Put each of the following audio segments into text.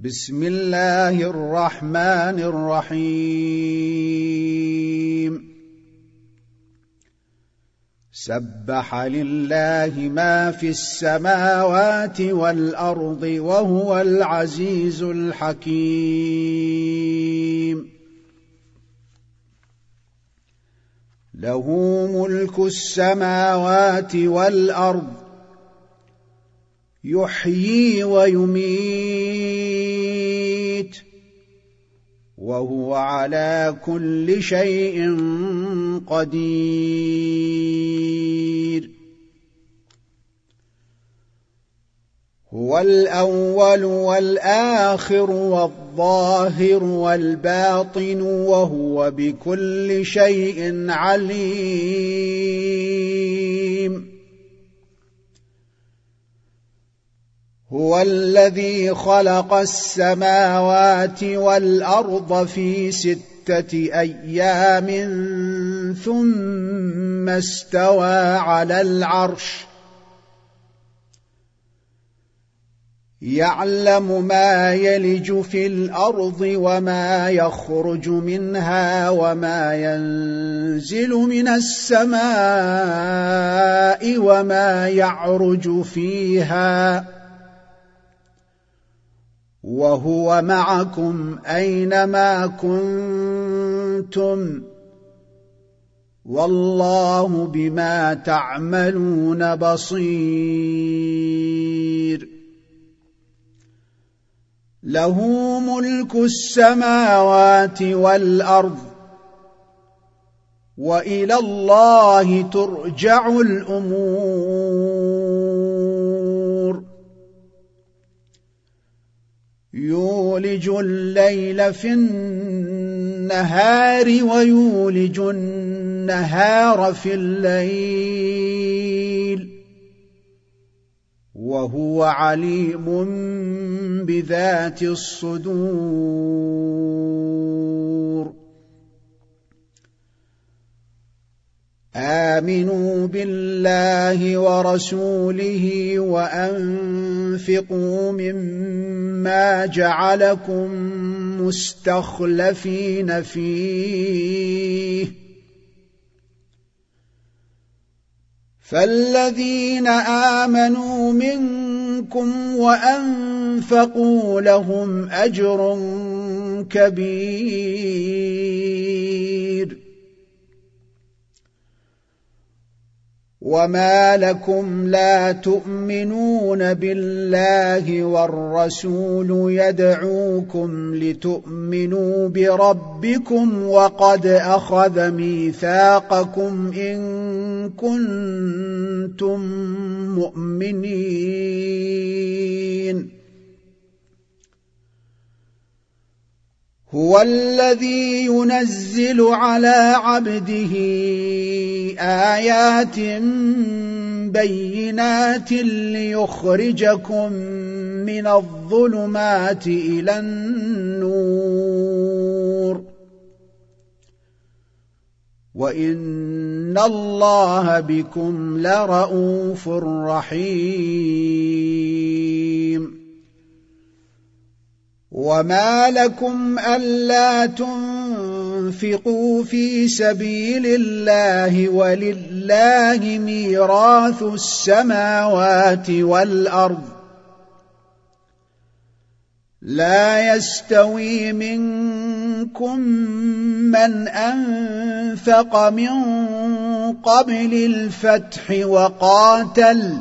بسم الله الرحمن الرحيم سبح لله ما في السماوات والأرض وهو العزيز الحكيم له ملك السماوات والأرض يحيي ويميت وهو على كل شيء قدير هو الأول والآخر والظاهر والباطن وهو بكل شيء عليم هو الذي خلق السماوات والأرض في 6 أيام ثم استوى على العرش يعلم ما يلج في الأرض وما يخرج منها وما ينزل من السماء وما يعرج فيها وهو معكم أينما كنتم والله بما تعملون بصير له ملك السماوات والأرض وإلى الله ترجع الأمور يولج الليل في النهار ويولج النهار في الليل وهو عليم بذات الصدور آمنوا بالله ورسوله وأنفقوا مما جعلكم مستخلفين فيه فالذين آمنوا منكم وأنفقوا لهم أجر كبير وما لكم لا تؤمنون بالله والرسول يدعوكم لتؤمنوا بربكم وقد أخذ ميثاقكم إن كنتم مؤمنين هو الذي ينزل على عبده آيات بينات ليخرجكم من الظلمات إلى النور وإن الله بكم لرءوف رحيم وما لكم ألا تنفقوا في سبيل الله ولله ميراث السماوات والأرض لا يستوي منكم من أنفق من قبل الفتح وقاتل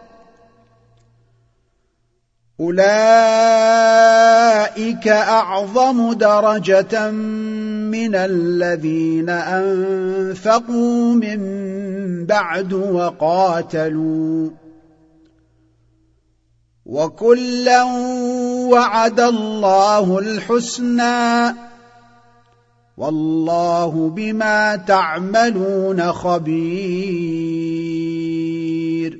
أولئك أعظم درجة من الذين أنفقوا من بعد وقاتلوا وكلا وعد الله الحسنى والله بما تعملون خبير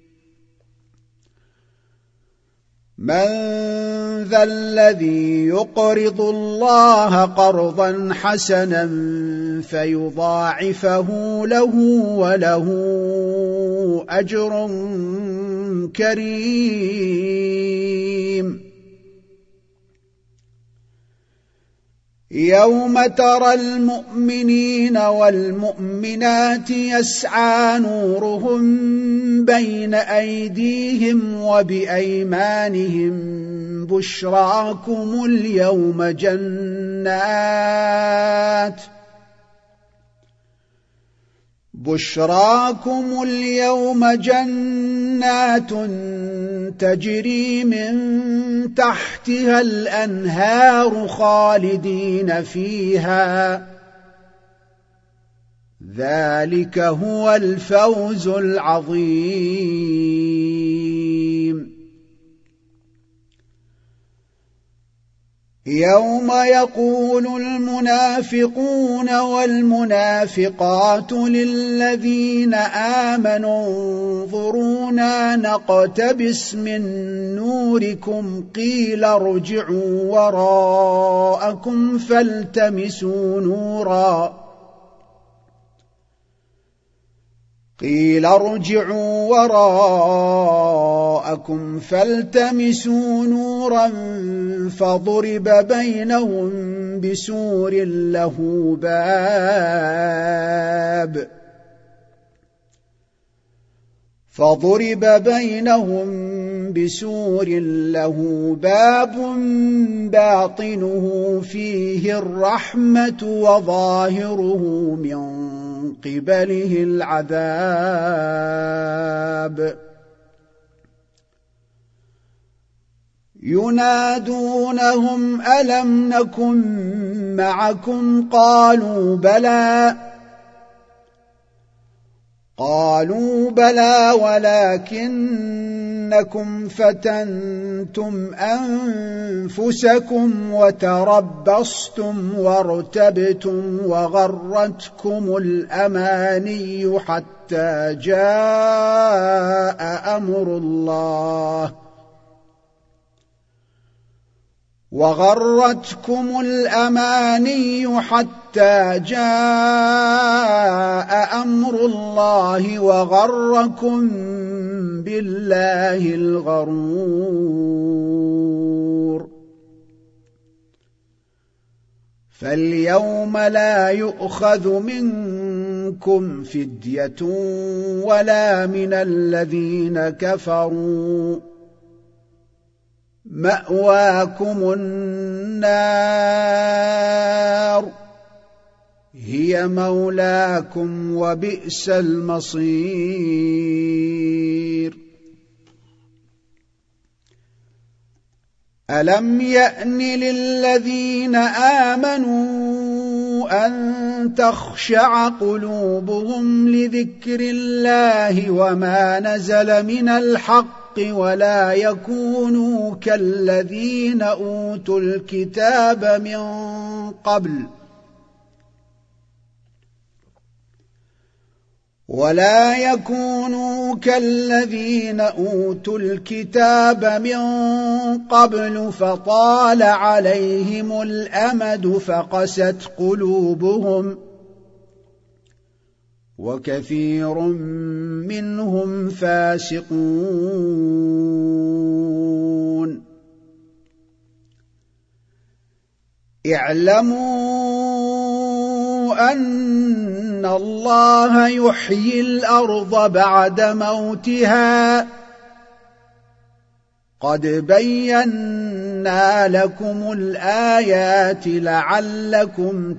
من ذا الذي يقرض الله قرضا حسنا فيضاعفه له وله أجر كريم يوم ترى المؤمنين والمؤمنات يسعى نورهم بين أيديهم وبأيمانهم بشراكم اليوم جنات تجري من تحتها الأنهار خالدين فيها، ذلك هو الفوز العظيم. يوم يقول المنافقون والمنافقات للذين آمنوا انظرونا نقتبس من نوركم قيل ارجعوا وراءكم فالتمسوا نورا فضرب بينهم بسور له باب باطنه فيه الرحمة وظاهره من قبله العذاب. ينادونهم ألم نكن معكم قالوا بلى ولكنكم فتنتم أنفسكم وتربصتم وارتبتم وغرتكم الأماني حتى جاء أمر الله وغركم بالله الغرور. فاليوم لا يؤخذ منكم فدية ولا من الذين كفروا، مأواكم النار هي مولاكم وبئس المصير. ألم يأن للذين آمنوا أن تخشع قلوبهم لذكر الله وما نزل من الحق ولا يكونوا كالذين أوتوا الكتاب من قبل فطال عليهم الأمد فقست قلوبهم وكثير منهم فاسقون. اعلموا أن الله يحيي الأرض بعد موتها، قد بينا لكم الآيات لعلكم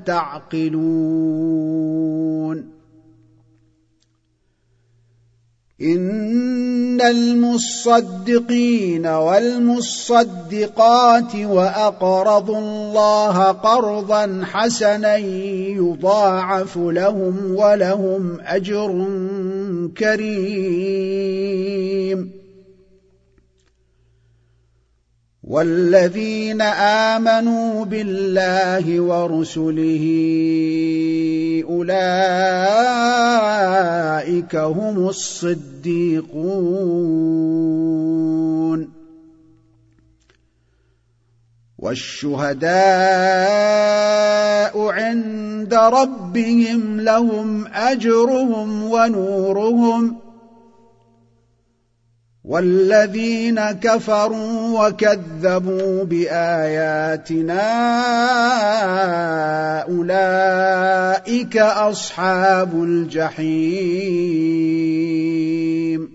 تعقلون. إن المصدقين والمصدقات وأقرضوا الله قرضا حسنا يضاعف لهم ولهم أجر كريم. والذين آمنوا بالله ورسله أولئك هم الصديقون. والشهداء عند ربهم لهم أجرهم ونورهم والذين كفروا وكذبوا بآياتنا أولئك أصحاب الجحيم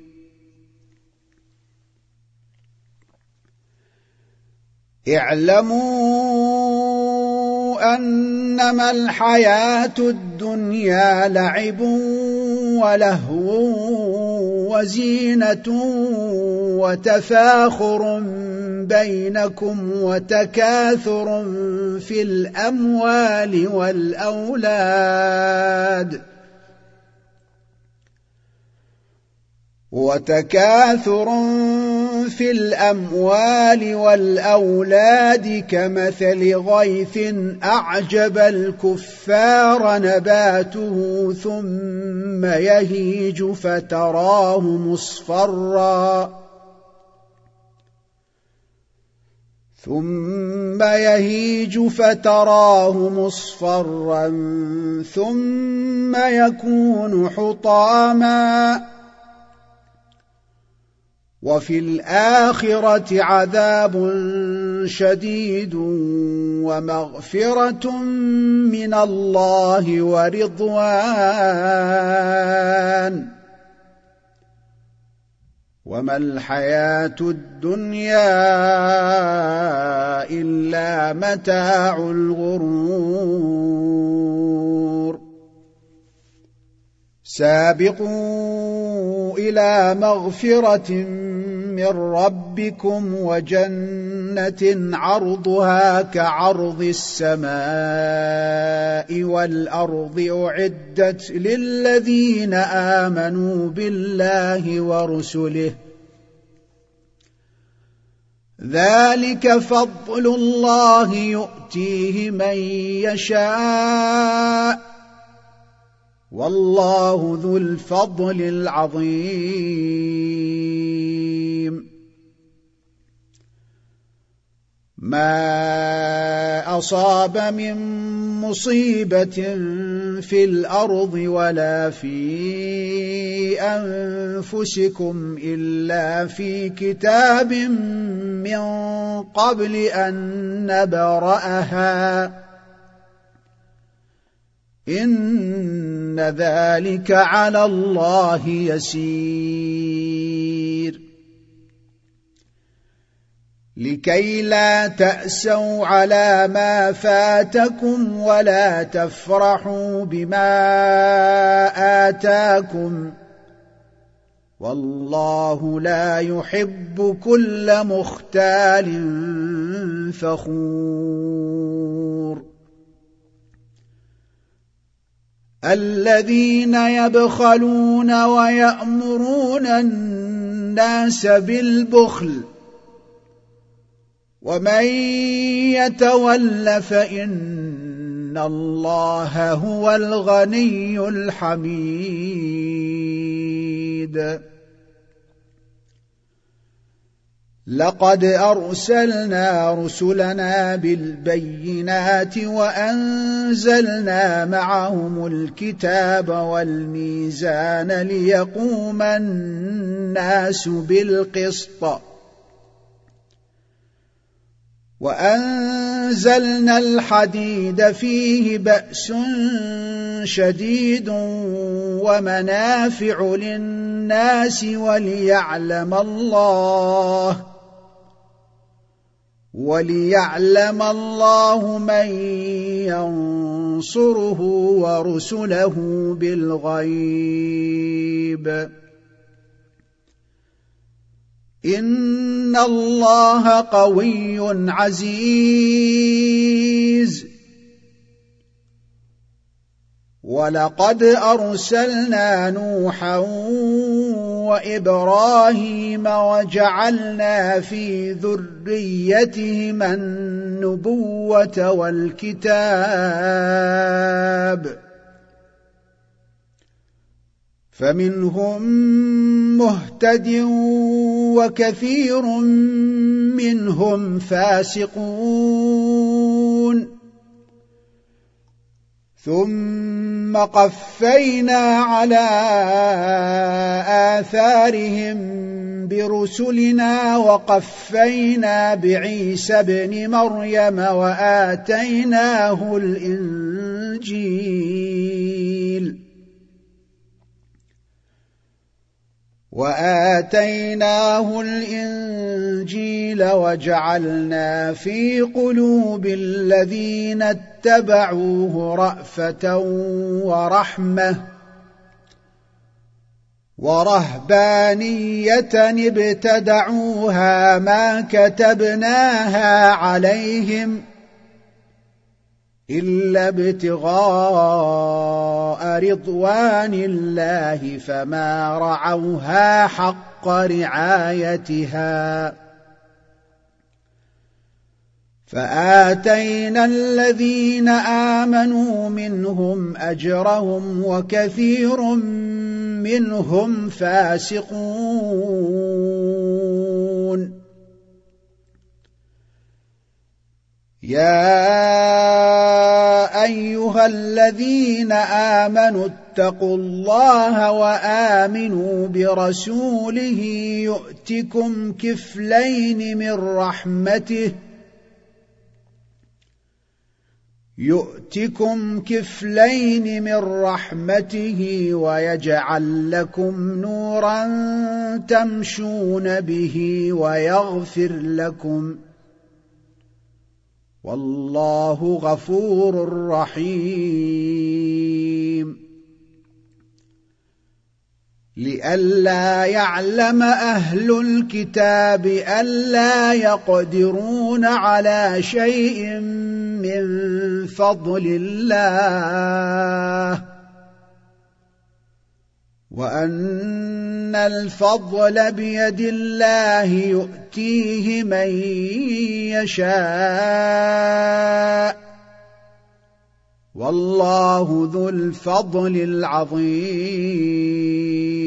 اعلموا أنما الحياة الدنيا لعب ولهو وزينة وتفاخر بينكم وتكاثر في الأموال والأولاد كمثل غيث أعجب الكفار نباته ثم يهيج فتراه مصفرا ثم يكون حطاما وفي الآخرة عذاب شديد ومغفرة من الله ورضوان وما الحياة الدنيا إلا متاع الغرور سابقوا إلى مغفرة من ربكم وجنة عرضها كعرض السماء والأرض أعدت للذين آمنوا بالله ورسله ذلك فضل الله يؤتيه من يشاء والله ذو الفضل العظيم ما أصاب من مصيبة في الأرض ولا في أنفسكم إلا في كتاب من قبل أن نبرأها إن ذلك على الله يسير لكي لا تأسوا على ما فاتكم ولا تفرحوا بما آتاكم والله لا يحب كل مختال فخور الذين يبخلون ويأمرون الناس بالبخل ومن يتول فإن الله هو الغني الحميد لقد أرسلنا رسلنا بالبينات وأنزلنا معهم الكتاب والميزان ليقوم الناس بالقسط وأنزلنا الحديد فيه بأس شديد ومنافع للناس وليعلم الله من ينصره ورسله بالغيب إن الله قوي عزيز ولقد أرسلنا نوحا وإبراهيم وجعلنا في ذريتهما النبوة والكتاب فمنهم مهتد وكثير منهم فاسقون ثم قفينا على آثارهم برسلنا وقفينا بعيسى ابن مريم وآتيناه الإنجيل وجعلنا في قلوب الذين اتبعوه رأفة ورحمة ورهبانية ابتدعوها ما كتبناها عليهم إلا ابتغاء رضوان الله فما رعوها حق رعايتها فآتينا الذين آمنوا منهم أجرهم وكثير منهم فاسقون يا أيها الذين آمنوا اتقوا الله وآمنوا برسوله يؤتكم كفلين من رحمته ويجعل لكم نورا تمشون به ويغفر لكم والله غفور رحيم لئلا يعلم أهل الكتاب ألا يقدرون على شيء من فضل الله وأن الفضل بيد الله يؤتيه من يشاء والله ذو الفضل العظيم